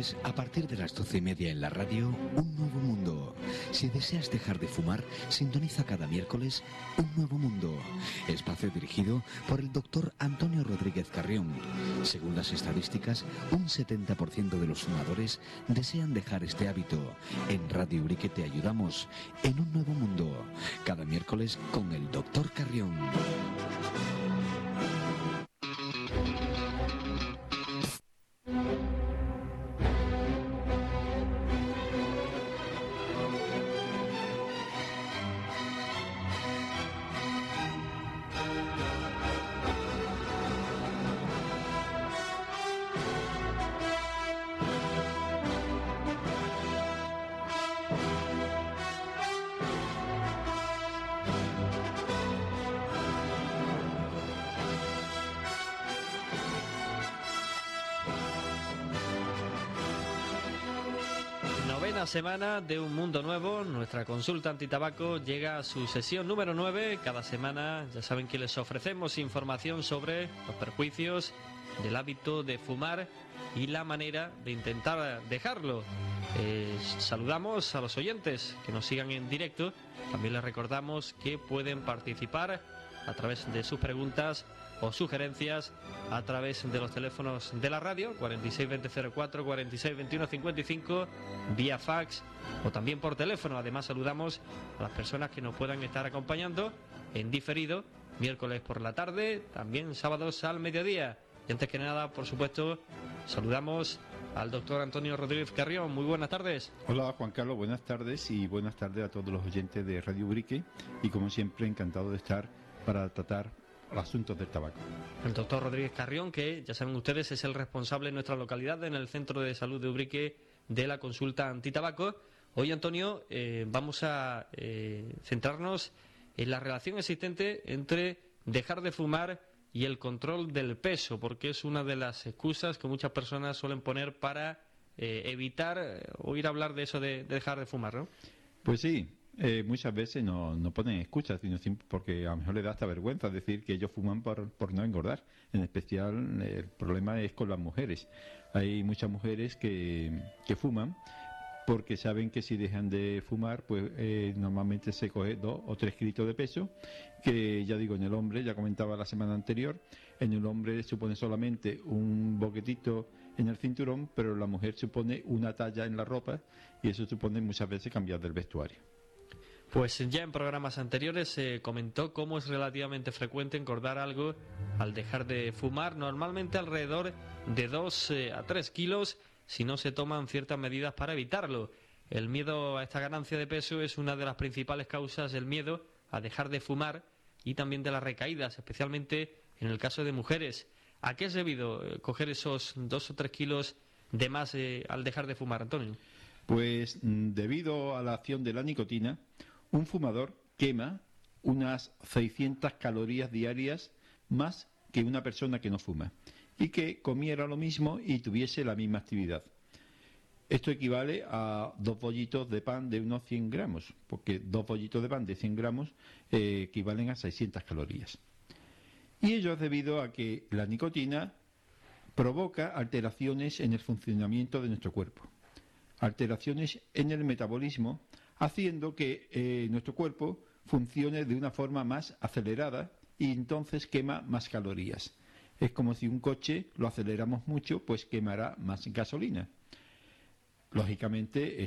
miércoles, a partir de las 12:30 en la radio, Un Nuevo Mundo. Si deseas dejar de fumar, sintoniza cada miércoles Un Nuevo Mundo. Espacio dirigido por el doctor Antonio Rodríguez Carrión. Según las estadísticas, un 70% de los fumadores desean dejar este hábito. En Radio Urique te ayudamos en Un Nuevo Mundo. Cada miércoles con el doctor Carrión. Semana de Un Mundo Nuevo, nuestra consulta antitabaco llega a su sesión número 9. Cada semana ya saben que les ofrecemos información sobre los perjuicios del hábito de fumar y la manera de intentar dejarlo. Saludamos a los oyentes que nos sigan en directo. También les recordamos que pueden participar a través de sus preguntas o sugerencias a través de los teléfonos de la radio 462004, 462155, vía fax o también por teléfono. Además saludamos a las personas que nos puedan estar acompañando en diferido miércoles por la tarde, también sábados al mediodía. Y antes que nada, por supuesto, saludamos al doctor Antonio Rodríguez Carrión. Muy buenas tardes. Hola Juan Carlos, buenas tardes y buenas tardes a todos los oyentes de Radio Urique, y como siempre encantado de estar para tratar los asuntos del tabaco. El doctor Rodríguez Carrión, que ya saben ustedes es el responsable en nuestra localidad, en el Centro de Salud de Ubrique, de la consulta antitabaco. Hoy, Antonio, vamos a centrarnos en la relación existente entre dejar de fumar y el control del peso, porque es una de las excusas que muchas personas suelen poner para evitar oír hablar de eso de dejar de fumar, ¿no? Pues sí. Muchas veces no ponen excusas, sino porque a lo mejor le da hasta vergüenza decir que ellos fuman por no engordar. En especial el problema es con las mujeres. Hay muchas mujeres que fuman porque saben que si dejan de fumar, pues normalmente se coge 2 o 3 kilos de peso, que ya digo, en el hombre, ya comentaba la semana anterior, en el hombre supone solamente un boquetito en el cinturón, pero la mujer supone una talla en la ropa, y eso supone muchas veces cambiar del vestuario. Pues ya en programas anteriores se comentó cómo es relativamente frecuente engordar algo al dejar de fumar, normalmente alrededor de 2 a 3 kilos si no se toman ciertas medidas para evitarlo. El miedo a esta ganancia de peso es una de las principales causas del miedo a dejar de fumar y también de las recaídas, especialmente en el caso de mujeres. ¿A qué es debido coger esos 2 o 3 kilos de más al dejar de fumar, Antonio? Pues debido a la acción de la nicotina, un fumador quema unas 600 calorías diarias más que una persona que no fuma y que comiera lo mismo y tuviese la misma actividad. Esto equivale a 2 bollitos de pan de unos 100 gramos, porque 2 bollitos de pan de 100 gramos equivalen a 600 calorías. Y ello es debido a que la nicotina provoca alteraciones en el funcionamiento de nuestro cuerpo, alteraciones en el metabolismo, haciendo que nuestro cuerpo funcione de una forma más acelerada y entonces quema más calorías. Es como si un coche lo aceleramos mucho, pues quemará más gasolina. Lógicamente,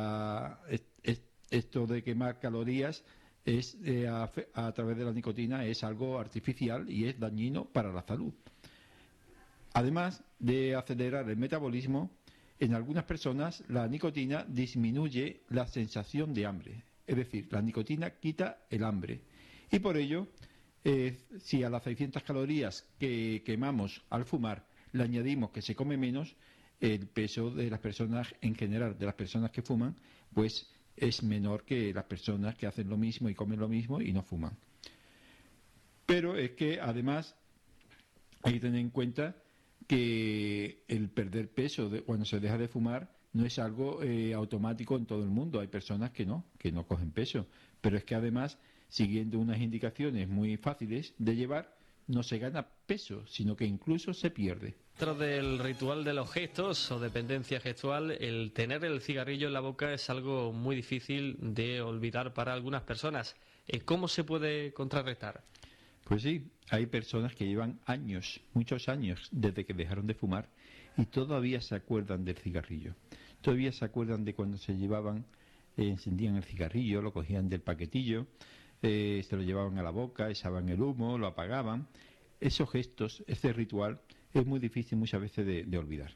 esto de quemar calorías a través de la nicotina es algo artificial y es dañino para la salud. Además de acelerar el metabolismo, en algunas personas la nicotina disminuye la sensación de hambre, es decir, la nicotina quita el hambre. Y por ello, si a las 600 calorías que quemamos al fumar le añadimos que se come menos, el peso de las personas en general, de las personas que fuman, pues es menor que las personas que hacen lo mismo y comen lo mismo y no fuman. Pero es que además hay que tener en cuenta que el perder peso cuando se deja de fumar no es algo automático en todo el mundo. Hay personas que no cogen peso, pero es que además, siguiendo unas indicaciones muy fáciles de llevar, no se gana peso, sino que incluso se pierde. Dentro del ritual de los gestos o dependencia gestual, el tener el cigarrillo en la boca es algo muy difícil de olvidar para algunas personas. ¿Cómo se puede contrarrestar? Pues sí, hay personas que llevan años, muchos años, desde que dejaron de fumar y todavía se acuerdan del cigarrillo. Todavía se acuerdan de cuando se llevaban, encendían el cigarrillo, lo cogían del paquetillo, se lo llevaban a la boca, echaban el humo, lo apagaban. Esos gestos, ese ritual, es muy difícil muchas veces de olvidar.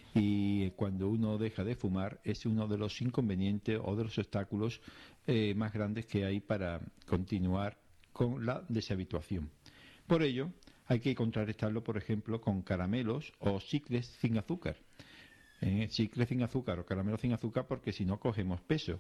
Y cuando uno deja de fumar es uno de los inconvenientes o de los obstáculos más grandes que hay para continuar con la deshabituación. Por ello, hay que contrarrestarlo, por ejemplo, con caramelos o chicles sin azúcar. Chicles sin azúcar o caramelos sin azúcar, porque si no cogemos peso.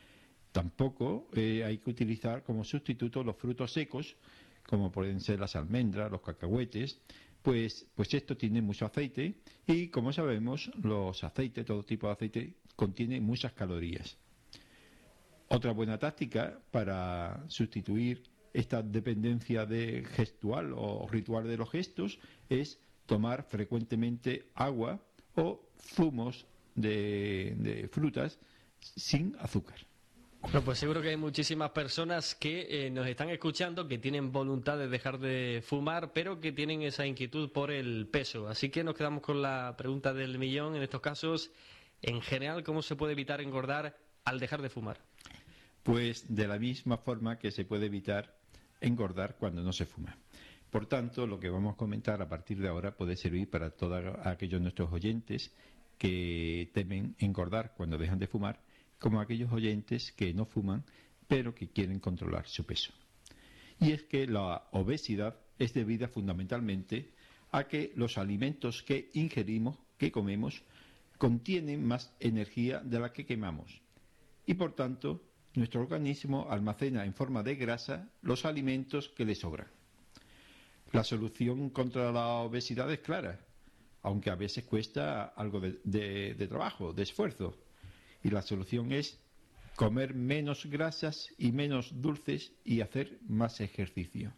Tampoco hay que utilizar como sustituto los frutos secos, como pueden ser las almendras, los cacahuetes, pues esto tiene mucho aceite y, como sabemos, los aceites, todo tipo de aceite, contiene muchas calorías. Otra buena táctica para sustituir esta dependencia gestual o ritual de los gestos es tomar frecuentemente agua o zumos de frutas sin azúcar. Bueno, pues seguro que hay muchísimas personas que nos están escuchando, que tienen voluntad de dejar de fumar, pero que tienen esa inquietud por el peso. Así que nos quedamos con la pregunta del millón en estos casos. En general, ¿cómo se puede evitar engordar al dejar de fumar? Pues de la misma forma que se puede evitar engordar cuando no se fuma. Por tanto, lo que vamos a comentar a partir de ahora puede servir para todos aquellos nuestros oyentes que temen engordar cuando dejan de fumar, como aquellos oyentes que no fuman pero que quieren controlar su peso. Y es que la obesidad es debida fundamentalmente a que los alimentos que ingerimos, que comemos, contienen más energía de la que quemamos. Y por tanto, nuestro organismo almacena en forma de grasa los alimentos que le sobran. La solución contra la obesidad es clara, aunque a veces cuesta algo de trabajo, de esfuerzo. Y la solución es comer menos grasas y menos dulces y hacer más ejercicio.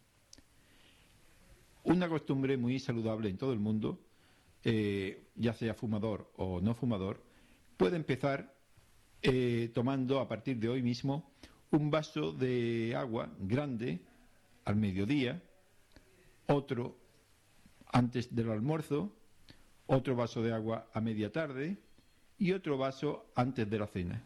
Una costumbre muy saludable en todo el mundo, ya sea fumador o no fumador, puede empezar tomando a partir de hoy mismo un vaso de agua grande al mediodía, otro antes del almuerzo, otro vaso de agua a media tarde y otro vaso antes de la cena.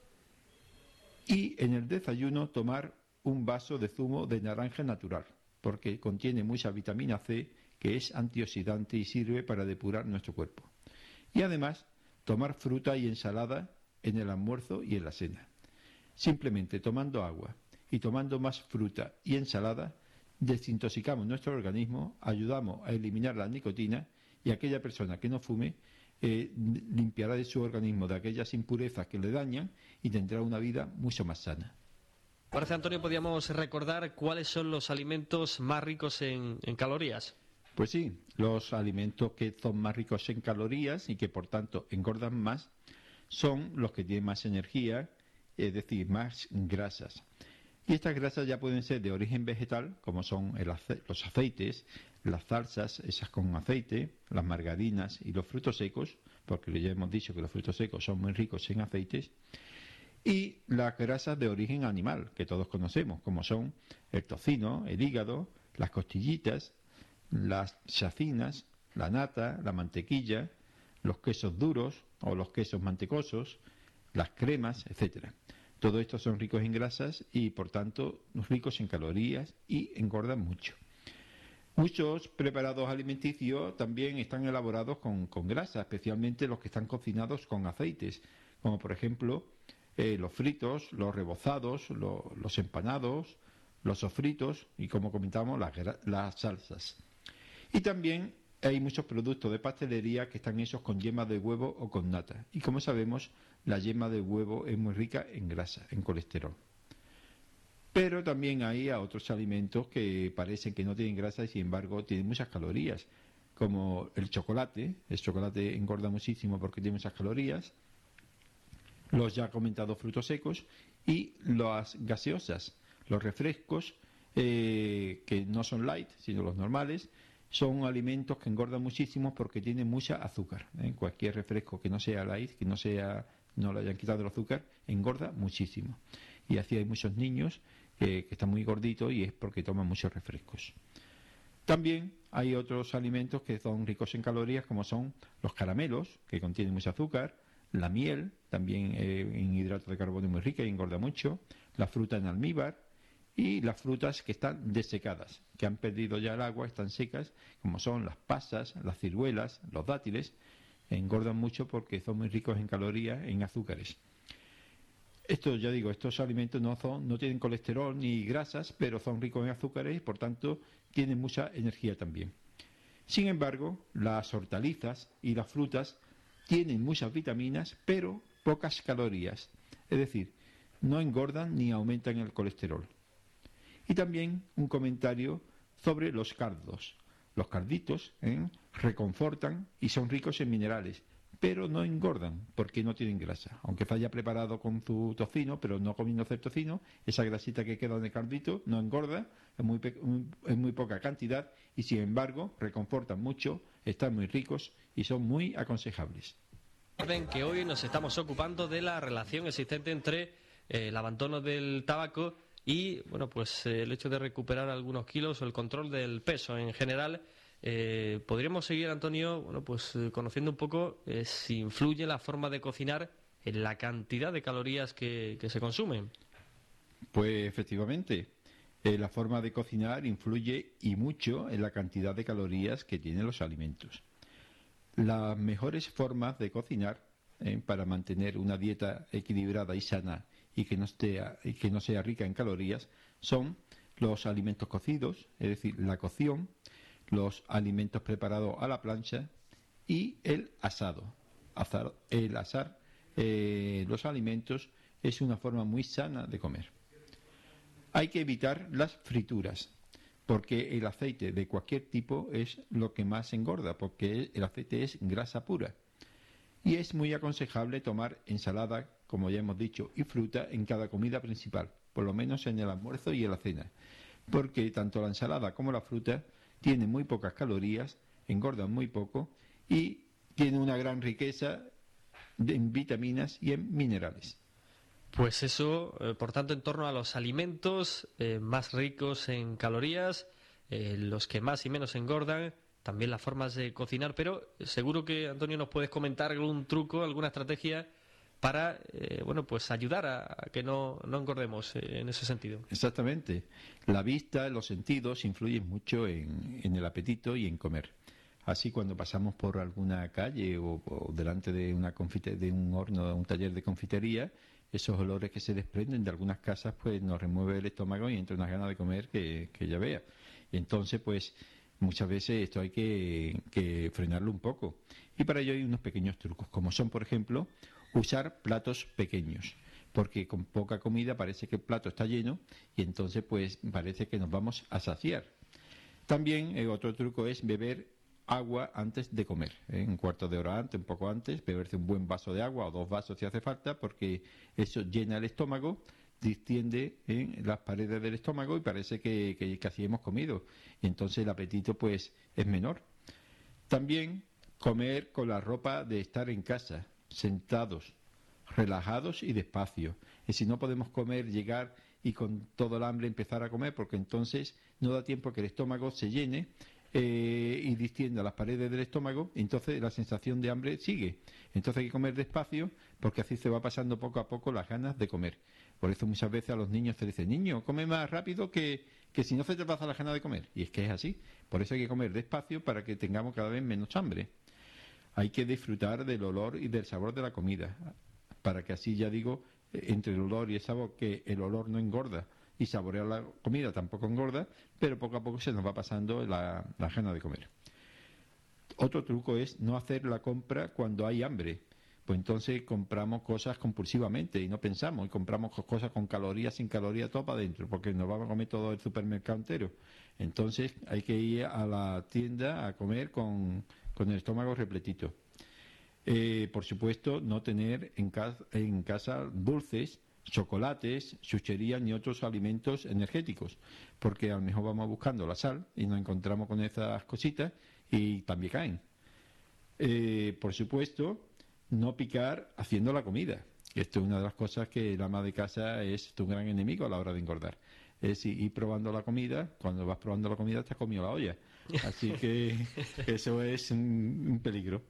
Y en el desayuno tomar un vaso de zumo de naranja natural, porque contiene mucha vitamina C, que es antioxidante y sirve para depurar nuestro cuerpo. Y además, tomar fruta y ensalada en el almuerzo y en la cena. Simplemente tomando agua y tomando más fruta y ensalada, desintoxicamos nuestro organismo, ayudamos a eliminar la nicotina y aquella persona que no fume limpiará de su organismo de aquellas impurezas que le dañan y tendrá una vida mucho más sana. Parece, Antonio, podríamos recordar cuáles son los alimentos más ricos en calorías. Pues sí, los alimentos que son más ricos en calorías y que por tanto engordan más son los que tienen más energía, es decir, más grasas. Y estas grasas ya pueden ser de origen vegetal, como son los aceites, las salsas, esas con aceite, las margarinas y los frutos secos, porque ya hemos dicho que los frutos secos son muy ricos en aceites, y las grasas de origen animal, que todos conocemos, como son el tocino, el hígado, las costillitas, las chacinas, la nata, la mantequilla, los quesos duros o los quesos mantecosos, las cremas, etcétera. Todo esto son ricos en grasas y, por tanto, ricos en calorías y engordan mucho. Muchos preparados alimenticios también están elaborados con grasa, especialmente los que están cocinados con aceites, como por ejemplo los fritos, los rebozados, los empanados, los sofritos y, como comentamos, las salsas. Y también hay muchos productos de pastelería que están hechos con yema de huevo o con nata. Y como sabemos, la yema de huevo es muy rica en grasa, en colesterol. Pero también hay otros alimentos que parecen que no tienen grasa y sin embargo tienen muchas calorías, como el chocolate. El chocolate engorda muchísimo porque tiene muchas calorías. Los ya comentados frutos secos y las gaseosas, los refrescos que no son light, sino los normales, son alimentos que engordan muchísimo porque tienen mucha azúcar. Cualquier refresco que no sea light, que no le hayan quitado el azúcar, engorda muchísimo. Y así hay muchos niños que están muy gorditos y es porque toman muchos refrescos. También hay otros alimentos que son ricos en calorías, como son los caramelos, que contienen mucho azúcar, la miel, también en hidratos de carbono muy rica y engorda mucho, la fruta en almíbar y las frutas que están desecadas, que han perdido ya el agua, están secas, como son las pasas, las ciruelas, los dátiles, engordan mucho porque son muy ricos en calorías, en azúcares. Estos alimentos no tienen colesterol ni grasas, pero son ricos en azúcares y por tanto tienen mucha energía también. Sin embargo, las hortalizas y las frutas tienen muchas vitaminas, pero pocas calorías. Es decir, no engordan ni aumentan el colesterol. Y también un comentario sobre los cardos. Los carditos reconfortan y son ricos en minerales, pero no engordan porque no tienen grasa. Aunque se haya preparado con su tocino, pero no comiendo el tocino, esa grasita que queda en el cardito no engorda, es muy poca cantidad y sin embargo reconfortan mucho, están muy ricos y son muy aconsejables. Recuerden que hoy nos estamos ocupando de la relación existente entre el abandono del tabaco y el hecho de recuperar algunos kilos o el control del peso en general. Podríamos seguir, Antonio, conociendo un poco si influye la forma de cocinar en la cantidad de calorías que se consumen. Pues efectivamente, la forma de cocinar influye y mucho en la cantidad de calorías que tienen los alimentos. Las mejores formas de cocinar para mantener una dieta equilibrada y sana y que no sea rica en calorías son los alimentos cocidos, es decir, la cocción, los alimentos preparados a la plancha y el asado. El asar los alimentos es una forma muy sana de comer. Hay que evitar las frituras, porque el aceite de cualquier tipo es lo que más engorda, porque el aceite es grasa pura. Y es muy aconsejable tomar ensalada, como ya hemos dicho, y fruta en cada comida principal, por lo menos en el almuerzo y en la cena, porque tanto la ensalada como la fruta tienen muy pocas calorías, engordan muy poco y tienen una gran riqueza en vitaminas y en minerales. Pues eso, por tanto, en torno a los alimentos más ricos en calorías, los que más y menos engordan, también las formas de cocinar, pero seguro que, Antonio, nos puedes comentar algún truco, alguna estrategia para ayudar a que no engordemos en ese sentido. Exactamente. La vista, los sentidos influyen mucho en el apetito y en comer. Así, cuando pasamos por alguna calle o delante de un horno, un taller de confitería, esos olores que se desprenden de algunas casas pues nos remueve el estómago y entra unas ganas de comer que ya vea. Y entonces, pues muchas veces esto hay que frenarlo un poco. Y para ello hay unos pequeños trucos, como son, por ejemplo, usar platos pequeños, porque con poca comida parece que el plato está lleno y entonces pues parece que nos vamos a saciar. También otro truco es beber agua antes de comer, un cuarto de hora antes, un poco antes, beberse un buen vaso de agua o 2 vasos si hace falta, porque eso llena el estómago, distiende las paredes del estómago y parece que casi hemos comido, y entonces el apetito pues es menor. También comer con la ropa de estar en casa, sentados, relajados y despacio. Y si no podemos comer, llegar y con todo el hambre empezar a comer, porque entonces no da tiempo que el estómago se llene y distienda las paredes del estómago, entonces la sensación de hambre sigue. Entonces hay que comer despacio, porque así se va pasando poco a poco las ganas de comer. Por eso muchas veces a los niños se les dice: niño, come más rápido que si no se te pasa la ganas de comer. Y es que es así. Por eso hay que comer despacio para que tengamos cada vez menos hambre. Hay que disfrutar del olor y del sabor de la comida, para que así, ya digo, entre el olor y el sabor, que el olor no engorda y saborear la comida tampoco engorda, pero poco a poco se nos va pasando la gana de comer. Otro truco es no hacer la compra cuando hay hambre, pues entonces compramos cosas compulsivamente y no pensamos, y compramos cosas con calorías, sin calorías, todo para adentro, porque nos vamos a comer todo el supermercado entero. Entonces hay que ir a la tienda a comer con el estómago repletito. Por supuesto, no tener en casa dulces chocolates, chucherías ni otros alimentos energéticos, porque a lo mejor vamos buscando la sal y nos encontramos con esas cositas y también caen. Por supuesto, no picar haciendo la comida. Esto es una de las cosas que la ama de casa es tu gran enemigo a la hora de engordar. Es decir, ir probando la comida, cuando vas probando la comida te has comido la olla. Así que eso es un peligro.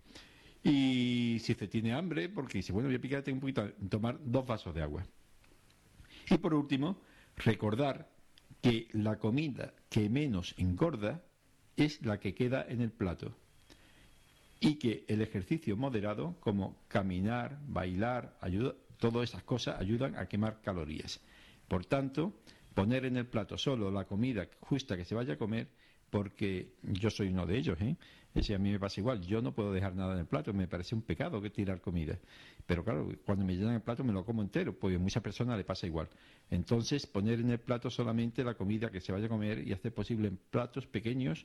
Y si se tiene hambre, porque dice, bueno, voy a picar, tengo un poquito, tomar 2 vasos de agua. Y por último, recordar que la comida que menos engorda es la que queda en el plato. Y que el ejercicio moderado, como caminar, bailar, todas esas cosas ayudan a quemar calorías. Por tanto, poner en el plato solo la comida justa que se vaya a comer, porque yo soy uno de ellos, a mí me pasa igual, yo no puedo dejar nada en el plato, me parece un pecado que tirar comida. Pero claro, cuando me llenan el plato me lo como entero, porque a muchas personas le pasa igual. Entonces, poner en el plato solamente la comida que se vaya a comer y hacer posible en platos pequeños,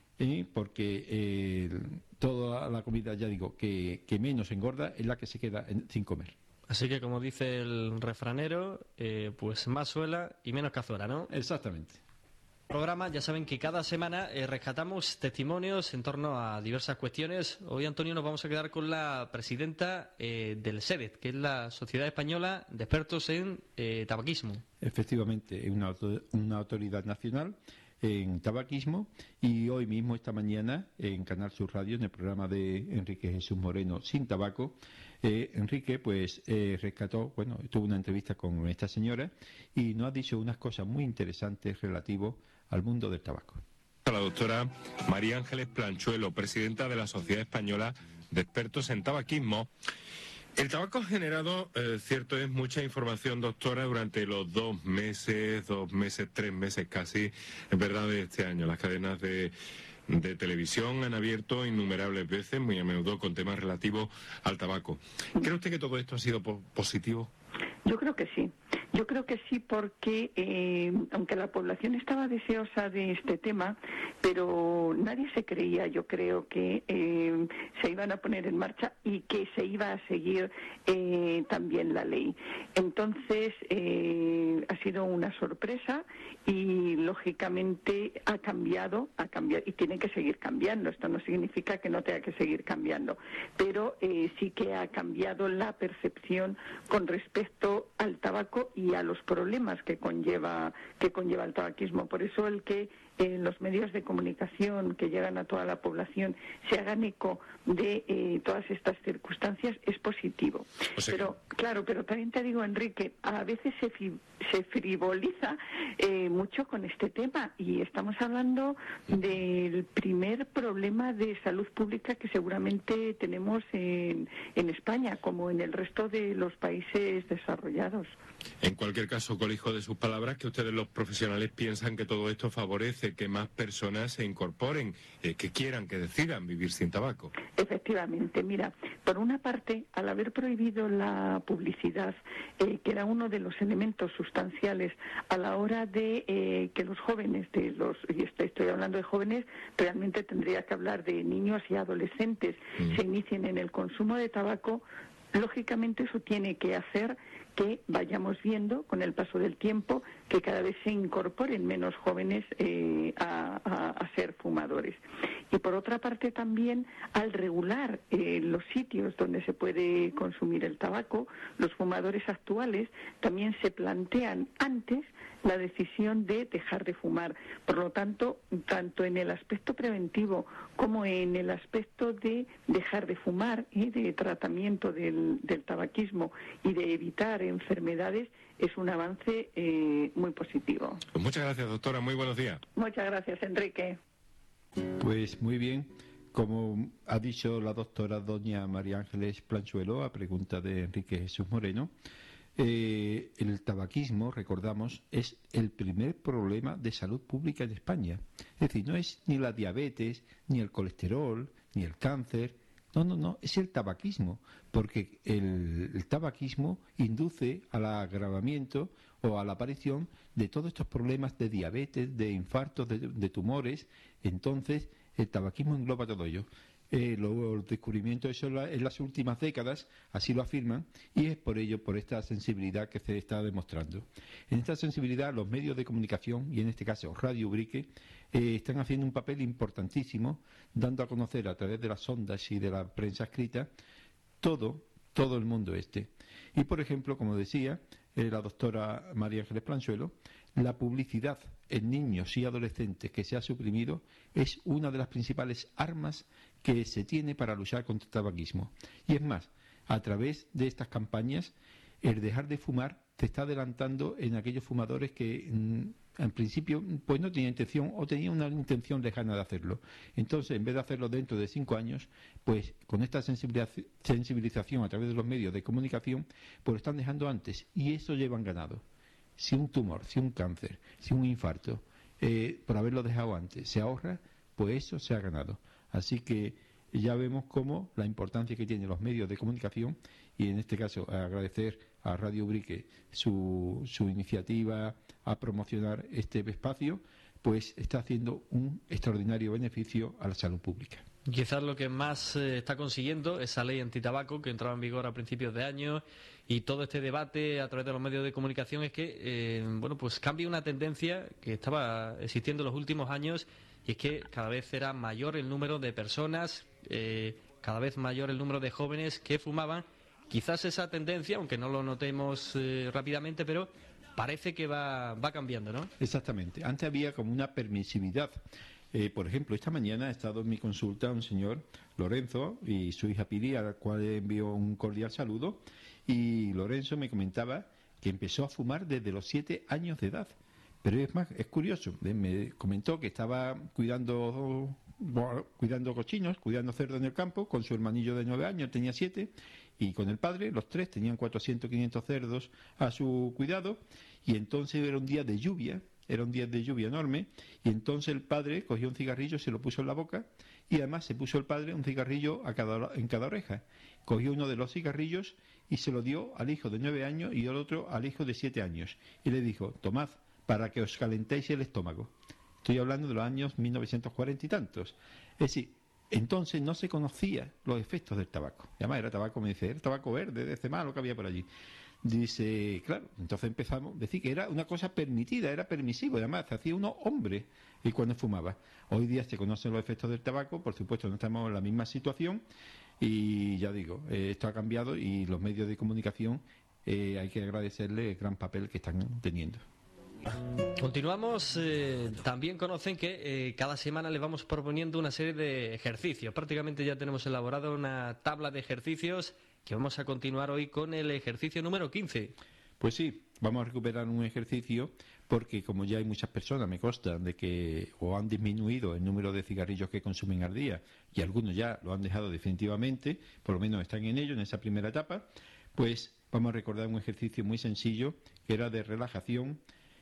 porque toda la comida, ya digo, que menos engorda es la que se queda sin comer. Así que, como dice el refranero, pues más suela y menos cazuela, ¿no? Exactamente. Programa, ya saben que cada semana rescatamos testimonios en torno a diversas cuestiones. Hoy, Antonio, nos vamos a quedar con la presidenta del SEDET, que es la Sociedad Española de Expertos en Tabaquismo. Efectivamente, es una autoridad nacional en tabaquismo, y hoy mismo, esta mañana, en Canal Sur Radio, en el programa de Enrique Jesús Moreno, Sin Tabaco, Enrique rescató, tuvo una entrevista con esta señora y nos ha dicho unas cosas muy interesantes relativo al mundo del tabaco. La doctora María Ángeles Planchuelo, presidenta de la Sociedad Española de Expertos en Tabaquismo. El tabaco ha generado, cierto es, mucha información, doctora, durante los 2 meses, 3 meses casi, en verdad, de este año. Las cadenas de televisión han abierto innumerables veces, muy a menudo, con temas relativos al tabaco. ¿Cree usted que todo esto ha sido positivo? Yo creo que sí. Yo creo que sí, porque aunque la población estaba deseosa de este tema, pero nadie se creía, yo creo, que se iban a poner en marcha y que se iba a seguir también la ley. Entonces, ha sido una sorpresa y, lógicamente, ha cambiado y tiene que seguir cambiando. Esto no significa que no tenga que seguir cambiando, pero sí que ha cambiado la percepción con respecto al tabaco y a los problemas que conlleva el tabaquismo. Por eso el que los medios de comunicación que llegan a toda la población se hagan eco de todas estas circunstancias es positivo. Pero también te digo, Enrique, a veces se frivoliza mucho con este tema, y estamos hablando del primer problema de salud pública que seguramente tenemos en España, como en el resto de los países desarrollados. En cualquier caso, colijo de sus palabras que ustedes, los profesionales, piensan que todo esto favorece que más personas se incorporen, que quieran, que decidan vivir sin tabaco. Efectivamente, mira, por una parte, al haber prohibido la publicidad, que era uno de los elementos sustanciales a la hora de que los jóvenes, y estoy hablando de jóvenes, realmente tendría que hablar de niños y adolescentes, se inicien en el consumo de tabaco. Lógicamente eso tiene que hacer que vayamos viendo con el paso del tiempo que cada vez se incorporen menos jóvenes a ser fumadores. Y por otra parte también, al regular los sitios donde se puede consumir el tabaco, los fumadores actuales también se plantean antes la decisión de dejar de fumar. Por lo tanto, tanto en el aspecto preventivo como en el aspecto de dejar de fumar, de tratamiento del tabaquismo y de evitar enfermedades, es un avance muy positivo. Pues muchas gracias, doctora. Muy buenos días. Muchas gracias, Enrique. Pues muy bien. Como ha dicho la doctora doña María Ángeles Planchuelo, a pregunta de Enrique Jesús Moreno, el tabaquismo, recordamos, es el primer problema de salud pública en España. Es decir, no es ni la diabetes, ni el colesterol, ni el cáncer. No, es el tabaquismo, porque el tabaquismo induce al agravamiento o a la aparición de todos estos problemas de diabetes, de infartos, de tumores. Entonces, el tabaquismo engloba todo ello. los descubrimientos eso en las últimas décadas, así lo afirman, y es por ello, por esta sensibilidad que se está demostrando. En esta sensibilidad, los medios de comunicación, y en este caso Radio Ubrique, están haciendo un papel importantísimo, dando a conocer a través de las ondas y de la prensa escrita todo el mundo este. Y, por ejemplo, como decía la doctora María Ángeles Planchuelo, la publicidad en niños y adolescentes que se ha suprimido es una de las principales armas que se tiene para luchar contra el tabaquismo. Y es más, a través de estas campañas, el dejar de fumar se está adelantando en aquellos fumadores que en principio pues no tenían intención o tenían una intención lejana de hacerlo. Entonces, en vez de hacerlo dentro de 5 años, pues con esta sensibilización a través de los medios de comunicación, pues lo están dejando antes, y eso llevan ganado. Si un tumor, si un cáncer, si un infarto, por haberlo dejado antes, se ahorra, pues eso se ha ganado. Así que ya vemos cómo la importancia que tienen los medios de comunicación, y en este caso agradecer a Radio Ubrique su iniciativa a promocionar este espacio, pues está haciendo un extraordinario beneficio a la salud pública. Quizás lo que más está consiguiendo esa ley antitabaco que entraba en vigor a principios de año, y todo este debate a través de los medios de comunicación, es que pues cambia una tendencia que estaba existiendo en los últimos años, y es que cada vez era mayor el número de personas, cada vez mayor el número de jóvenes que fumaban. Quizás esa tendencia, aunque no lo notemos rápidamente, pero parece que va cambiando, ¿no? Exactamente. Antes había como una permisividad. Por ejemplo, esta mañana ha estado en mi consulta un señor, Lorenzo, y su hija Pili, a la cual envío un cordial saludo, y Lorenzo me comentaba que empezó a fumar desde los 7 años de edad. Pero es más, es curioso, me comentó que estaba cuidando cochinos, cuidando cerdos en el campo, con su hermanillo de 9 años, tenía 7, y con el padre, los 3, tenían 400, 500 cerdos a su cuidado, y entonces era un día de lluvia enorme, y entonces el padre cogió un cigarrillo, se lo puso en la boca, y además se puso el padre un cigarrillo en cada oreja. Cogió uno de los cigarrillos y se lo dio al hijo de 9 años y el otro al hijo de 7 años, y le dijo: tomad, para que os calentéis el estómago. Estoy hablando de los años 1940 y tantos. Es decir, entonces no se conocía los efectos del tabaco. Y además era tabaco, me dice, era tabaco verde, de ese malo que había por allí. Dice, claro, entonces empezamos a decir que era una cosa permitida, era permisivo, además se hacía uno hombre y cuando fumaba. Hoy día se conocen los efectos del tabaco, por supuesto no estamos en la misma situación, y ya digo, esto ha cambiado, y los medios de comunicación hay que agradecerle el gran papel que están teniendo. Continuamos. También conocen que cada semana les vamos proponiendo una serie de ejercicios. Prácticamente ya tenemos elaborada una tabla de ejercicios que vamos a continuar hoy con el ejercicio número 15. Pues sí, vamos a recuperar un ejercicio porque como ya hay muchas personas, me consta, de que o han disminuido el número de cigarrillos que consumen al día, y algunos ya lo han dejado definitivamente, por lo menos están en ello, en esa primera etapa, pues vamos a recordar un ejercicio muy sencillo que era de relajación,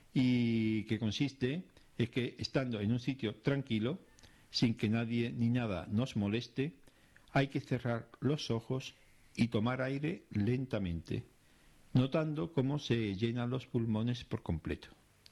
y que consiste en que estando en un sitio tranquilo, sin que nadie ni nada nos moleste, hay que cerrar los ojos y tomar aire lentamente, notando cómo se llenan los pulmones por completo.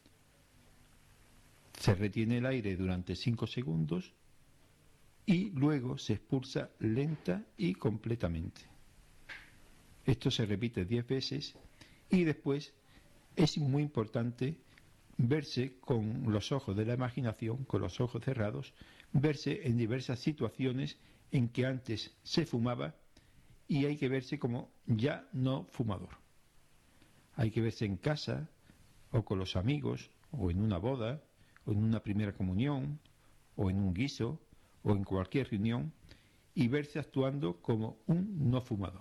Se retiene el aire durante 5 segundos y luego se expulsa lenta y completamente. Esto se repite 10 veces y después es muy importante verse con los ojos de la imaginación, con los ojos cerrados, verse en diversas situaciones en que antes se fumaba, y hay que verse como ya no fumador. Hay que verse en casa, o con los amigos, o en una boda, o en una primera comunión, o en un guiso, o en cualquier reunión, y verse actuando como un no fumador.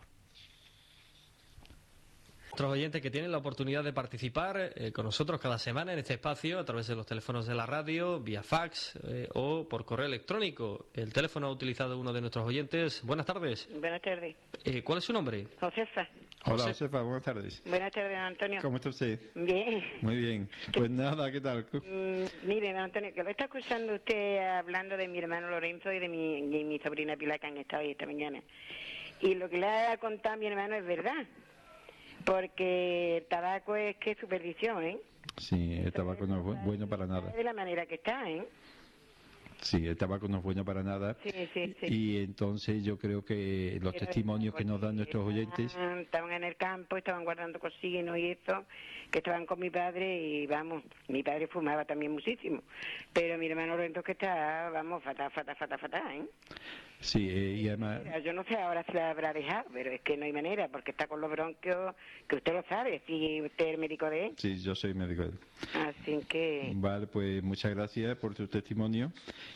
Nuestros oyentes que tienen la oportunidad de participar con nosotros cada semana en este espacio a través de los teléfonos de la radio, vía fax o por correo electrónico. El teléfono ha utilizado uno de nuestros oyentes. Buenas tardes. Buenas tardes. ¿Cuál es su nombre? Josefa. Hola, Josefa, buenas tardes. Buenas tardes, Antonio. ¿Cómo está usted? Bien. Muy bien. Pues nada, ¿qué tal? Mire, Antonio, que lo está escuchando usted hablando de mi hermano Lorenzo y de mi sobrina Pilar, que han estado ahí esta mañana. Y lo que le ha contado a mi hermano es verdad. Porque el tabaco es que es supervisión, ¿eh? Sí, el tabaco no es bueno para nada. De la manera que está, ¿eh? Sí, el tabaco no es bueno para nada. Sí. Y entonces yo creo que los testimonios que nos dan nuestros oyentes... Estaban en el campo, estaban guardando cocinos y eso, que estaban con mi padre y vamos, mi padre fumaba también muchísimo. Pero mi hermano Lorenzo que está, vamos, fatal, ¿eh? Sí, y además... Yo no sé ahora si la habrá dejado, pero es que no hay manera, porque está con los bronquios, que usted lo sabe, si usted es médico de él. Sí, yo soy médico de él. Así que... Vale, pues muchas gracias por tu testimonio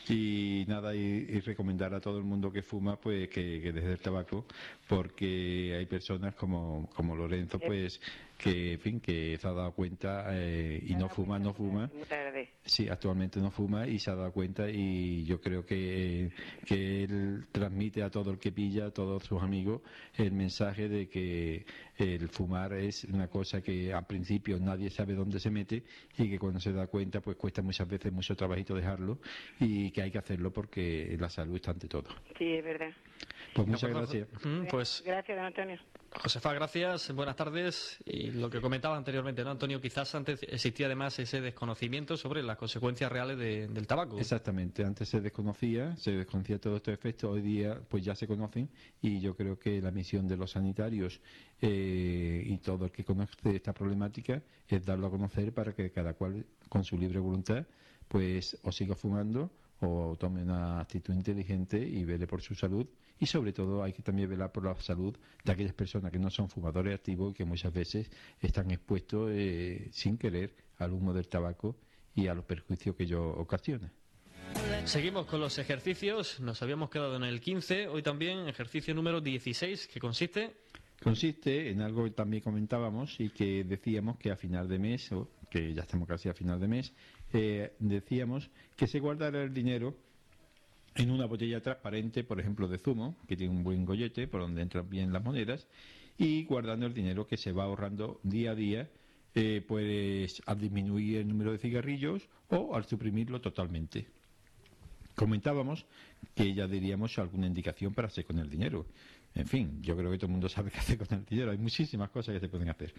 y nada, y recomendar a todo el mundo que fuma pues que deje el tabaco, porque hay personas como Lorenzo pues que en fin que se ha dado cuenta y no fuma. Sí, actualmente no fuma y se ha dado cuenta, y yo creo que él transmite a todo el que pilla, a todos sus amigos, el mensaje de que el fumar es una cosa que al principio nadie sabe dónde se mete y que cuando se da cuenta pues cuesta muchas veces mucho trabajito dejarlo, y que hay que hacerlo porque la salud está ante todo. Sí, es verdad. Pues muchas gracias. Pues gracias, don Antonio. Josefa, gracias, buenas tardes. Y lo que comentaba anteriormente, ¿no, Antonio? Quizás antes existía además ese desconocimiento sobre las consecuencias reales del tabaco. Exactamente, antes se desconocía todos estos efectos, hoy día pues ya se conocen, y yo creo que la misión de los sanitarios y todo el que conoce esta problemática es darlo a conocer para que cada cual con su libre voluntad pues o siga fumando o tome una actitud inteligente y vele por su salud. Y sobre todo hay que también velar por la salud de aquellas personas que no son fumadores activos y que muchas veces están expuestos sin querer al humo del tabaco y a los perjuicios que ello ocasiona. Seguimos con los ejercicios. Nos habíamos quedado en el 15, hoy también ejercicio número 16, que consiste en algo que también comentábamos y que decíamos que a final de mes, o que ya estamos casi a final de mes, decíamos que se guardara el dinero en una botella transparente, por ejemplo, de zumo, que tiene un buen gollete por donde entran bien las monedas, y guardando el dinero que se va ahorrando día a día, pues al disminuir el número de cigarrillos o al suprimirlo totalmente. Comentábamos que ya diríamos alguna indicación para hacer con el dinero. En fin, yo creo que todo el mundo sabe qué hacer con el dinero. Hay muchísimas cosas que se pueden hacer.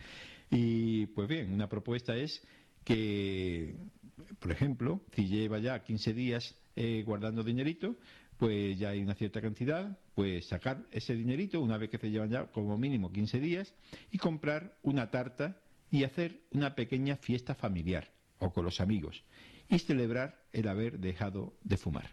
Y pues bien, una propuesta es que, por ejemplo, si lleva ya 15 días guardando dinerito, pues ya hay una cierta cantidad, pues sacar ese dinerito una vez que se llevan ya como mínimo 15 días y comprar una tarta y hacer una pequeña fiesta familiar o con los amigos y celebrar el haber dejado de fumar.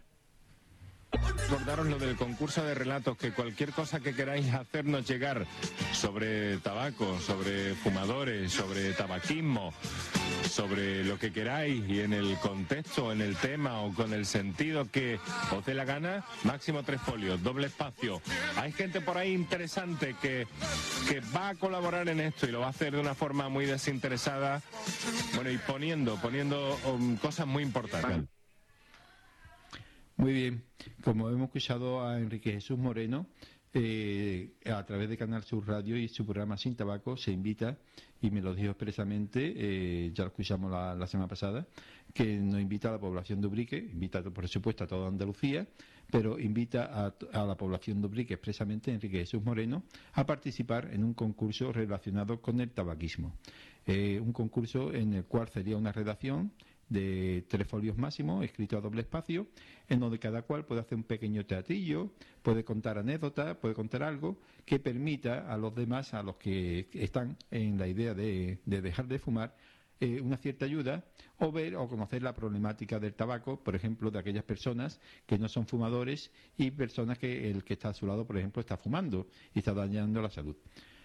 Recordaros lo del concurso de relatos, que cualquier cosa que queráis hacernos llegar sobre tabaco, sobre fumadores, sobre tabaquismo, sobre lo que queráis y en el contexto, en el tema o con el sentido que os dé la gana, máximo 3 folios, doble espacio. Hay gente por ahí interesante que va a colaborar en esto y lo va a hacer de una forma muy desinteresada, bueno, y poniendo cosas muy importantes. Muy bien, como hemos escuchado a Enrique Jesús Moreno, a través de Canal Sur Radio y su programa Sin Tabaco se invita, y me lo dijo expresamente, ya lo escuchamos la semana pasada, que nos invita a la población de Ubrique, invita por supuesto a toda Andalucía, pero invita a la población de Ubrique expresamente, Enrique Jesús Moreno, a participar en un concurso relacionado con el tabaquismo. Un concurso en el cual sería una redacción de 3 folios máximo, escrito a doble espacio, en donde cada cual puede hacer un pequeño teatrillo, puede contar anécdotas, puede contar algo que permita a los demás, a los que están en la idea de dejar de fumar, una cierta ayuda, o ver o conocer la problemática del tabaco, por ejemplo, de aquellas personas que no son fumadores y personas que el que está a su lado, por ejemplo, está fumando y está dañando la salud.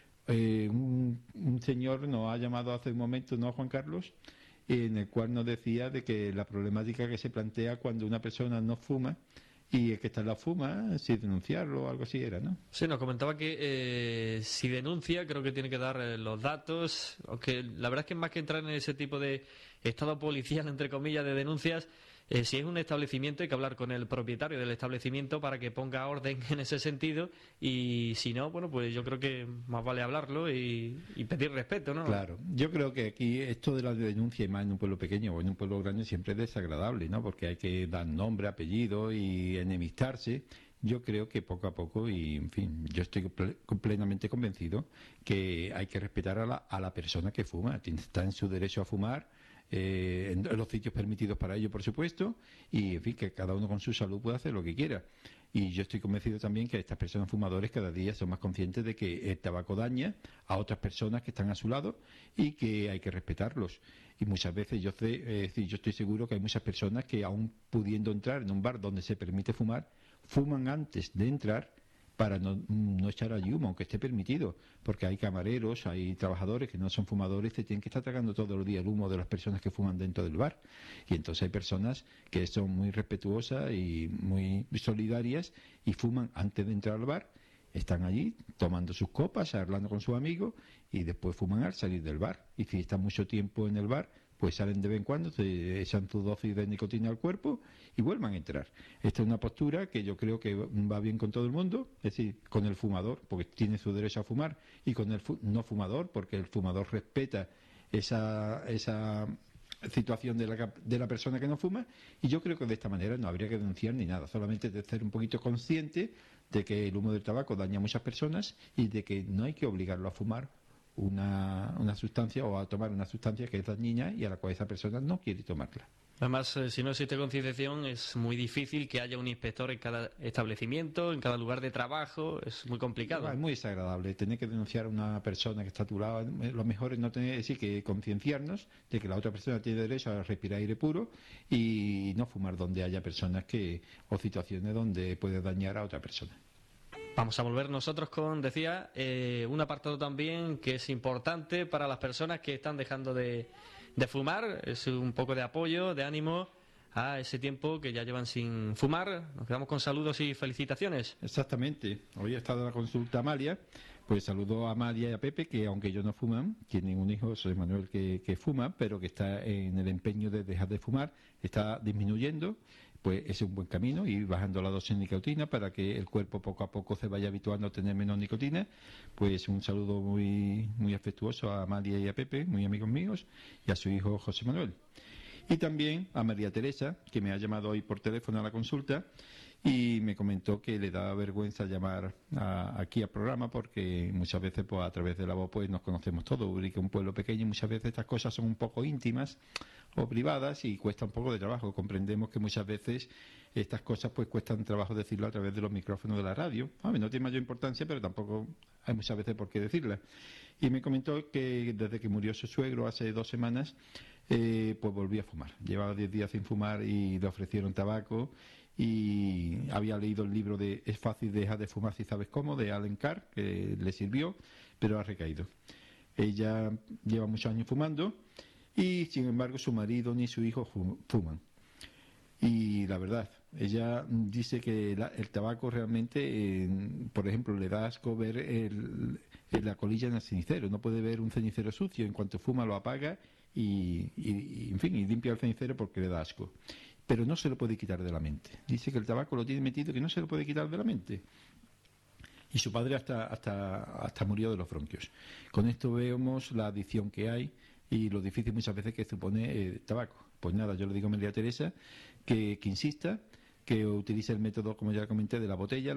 Un señor nos ha llamado hace un momento, ¿no, Juan Carlos?, en el cual nos decía de que la problemática que se plantea cuando una persona no fuma y el que está en la fuma, si denunciarlo o algo así era, ¿no? Sí, nos comentaba que si denuncia, creo que tiene que dar los datos, aunque la verdad es que más que entrar en ese tipo de estado policial, entre comillas, de denuncias, si es un establecimiento hay que hablar con el propietario del establecimiento para que ponga orden en ese sentido, y si no, bueno, pues yo creo que más vale hablarlo y pedir respeto, ¿no? Claro, yo creo que aquí esto de la denuncia, y más en un pueblo pequeño o en un pueblo grande, siempre es desagradable, ¿no? Porque hay que dar nombre, apellido y enemistarse. Yo creo que poco a poco, y en fin, yo estoy plenamente convencido que hay que respetar a la persona que fuma, está en su derecho a fumar. en los sitios permitidos para ello, por supuesto, y en fin, que cada uno con su salud puede hacer lo que quiera. Y yo estoy convencido también que estas personas fumadores cada día son más conscientes de que el tabaco daña a otras personas que están a su lado y que hay que respetarlos. Y muchas veces yo estoy seguro que hay muchas personas que, aún pudiendo entrar en un bar donde se permite fumar, fuman antes de entrar para no echar allí humo, aunque esté permitido, porque hay camareros, hay trabajadores que no son fumadores que tienen que estar tragando todos los días el humo de las personas que fuman dentro del bar. Y entonces hay personas que son muy respetuosas y muy solidarias y fuman antes de entrar al bar, están allí tomando sus copas, hablando con sus amigos y después fuman al salir del bar. Y si están mucho tiempo en el bar, pues salen de vez en cuando, se echan su dosis de nicotina al cuerpo y vuelvan a entrar. Esta es una postura que yo creo que va bien con todo el mundo, es decir, con el fumador, porque tiene su derecho a fumar, y con el no fumador, porque el fumador respeta esa situación de la persona que no fuma, y yo creo que de esta manera no habría que denunciar ni nada, solamente de ser un poquito consciente de que el humo del tabaco daña a muchas personas y de que no hay que obligarlo a fumar una sustancia o a tomar una sustancia que es dañina y a la cual esa persona no quiere tomarla. Además, si no existe concienciación, es muy difícil que haya un inspector en cada establecimiento, en cada lugar de trabajo. Es muy complicado. Es muy desagradable tener que denunciar a una persona que está a tu lado. Lo mejor es no tener, decir, que concienciarnos de que la otra persona tiene derecho a respirar aire puro y no fumar donde haya personas o situaciones donde puede dañar a otra persona. Vamos a volver nosotros con, decía, un apartado también que es importante para las personas que están dejando de fumar. Es un poco de apoyo, de ánimo a ese tiempo que ya llevan sin fumar. Nos quedamos con saludos y felicitaciones. Exactamente. Hoy ha estado en la consulta Amalia. Pues saludo a Amalia y a Pepe, que aunque ellos no fuman, tienen un hijo, José Manuel, que fuma, pero que está en el empeño de dejar de fumar, está disminuyendo. Pues ese es un buen camino, ir bajando la dosis de nicotina para que el cuerpo poco a poco se vaya habituando a tener menos nicotina. Pues un saludo muy, muy afectuoso a Amalia y a Pepe, muy amigos míos, y a su hijo José Manuel. Y también a María Teresa, que me ha llamado hoy por teléfono a la consulta y me comentó que le da vergüenza llamar aquí al programa porque muchas veces pues a través de la voz pues nos conocemos todos. Ubrique es un pueblo pequeño y muchas veces estas cosas son un poco íntimas o privadas y cuesta un poco de trabajo. Comprendemos que muchas veces estas cosas pues cuestan trabajo decirlo a través de los micrófonos de la radio. No tiene mayor importancia, pero tampoco hay muchas veces por qué decirla. Y me comentó que desde que murió su suegro hace 2 semanas, pues volvió a fumar. Llevaba 10 días sin fumar y le ofrecieron tabaco y había leído el libro de Es fácil dejar de fumar si sabes cómo, de Allen Carr, que le sirvió, pero ha recaído. Ella lleva muchos años fumando y, sin embargo, su marido ni su hijo fuman. Y la verdad, ella dice que el tabaco realmente, por ejemplo, le da asco ver la colilla en el cenicero. No puede ver un cenicero sucio. En cuanto fuma lo apaga y limpia el cenicero porque le da asco. Pero no se lo puede quitar de la mente. Dice que el tabaco lo tiene metido, que no se lo puede quitar de la mente. Y su padre hasta murió de los bronquios. Con esto vemos la adicción que hay y lo difícil muchas veces que supone el tabaco. Pues nada, yo le digo a María Teresa que insista, que utilice el método, como ya comenté, de la botella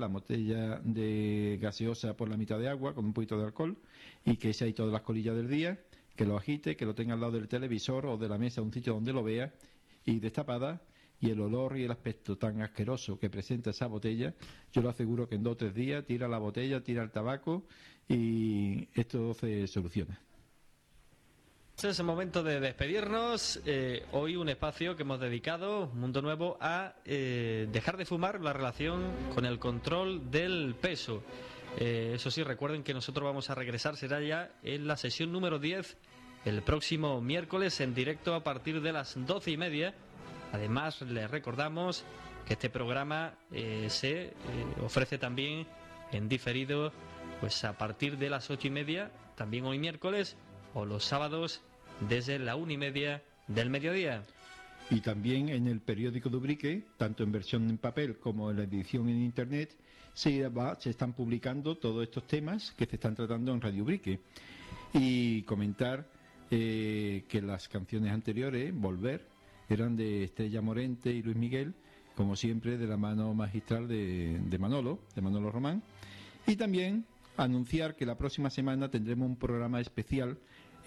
de gaseosa por la mitad de agua con un poquito de alcohol y que eche ahí todas las colillas del día, que lo agite, que lo tenga al lado del televisor o de la mesa, un sitio donde lo vea y destapada. Y el olor y el aspecto tan asqueroso que presenta esa botella, yo lo aseguro que en 2 o 3 días tira la botella, tira el tabaco y esto se soluciona. Es el momento de despedirnos. Hoy un espacio que hemos dedicado, Mundo Nuevo, a dejar de fumar, la relación con el control del peso. Eso sí, recuerden que nosotros vamos a regresar, será ya en la sesión número 10, el próximo miércoles en directo a partir de las 12:30. Además, les recordamos que este programa se ofrece también en diferido pues a partir de las 8:30, también hoy miércoles, o los sábados desde la 1:30 del mediodía. Y también en el periódico de Ubrique, tanto en versión en papel como en la edición en internet, se están publicando todos estos temas que se están tratando en Radio Ubrique. Y comentar que las canciones anteriores, Volver, eran de Estrella Morente y Luis Miguel, como siempre de la mano magistral de Manolo Román. Y también anunciar que la próxima semana tendremos un programa especial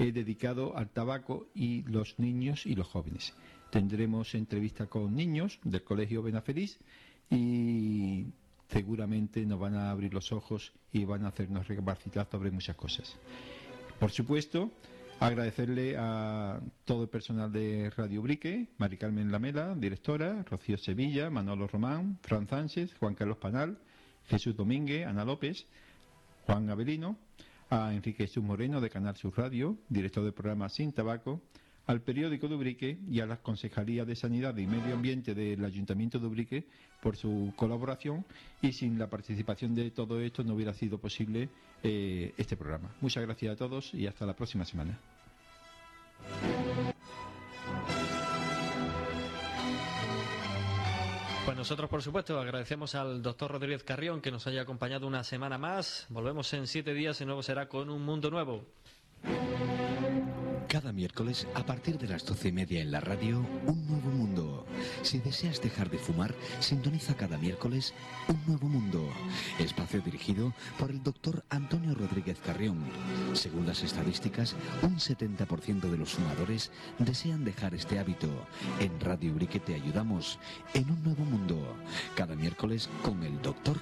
dedicado al tabaco y los niños y los jóvenes. Tendremos entrevista con niños del Colegio Benafeliz y seguramente nos van a abrir los ojos y van a hacernos recapacitar sobre muchas cosas. Por supuesto, agradecerle a todo el personal de Radio Ubrique, Mari Carmen Lamela, directora, Rocío Sevilla, Manolo Román, Fran Sánchez, Juan Carlos Panal, Jesús Domínguez, Ana López, Juan Avelino, a Enrique Jesús Moreno de Canal Sur Radio, director del programa Sin Tabaco, al periódico de Ubrique y a las Concejalías de Sanidad y Medio Ambiente del Ayuntamiento de Ubrique por su colaboración, y sin la participación de todo esto no hubiera sido posible este programa. Muchas gracias a todos y hasta la próxima semana. Pues nosotros, por supuesto, agradecemos al doctor Rodríguez Carrión que nos haya acompañado una semana más. Volvemos en 7 días y nuevo será con un mundo nuevo. Cada miércoles, a partir de las 12:30 en la radio, Un Nuevo Mundo. Si deseas dejar de fumar, sintoniza cada miércoles Un Nuevo Mundo. Espacio dirigido por el doctor Antonio Rodríguez Carrión. Según las estadísticas, un 70% de los fumadores desean dejar este hábito. En Radio Ubrique te ayudamos en Un Nuevo Mundo. Cada miércoles con el doctor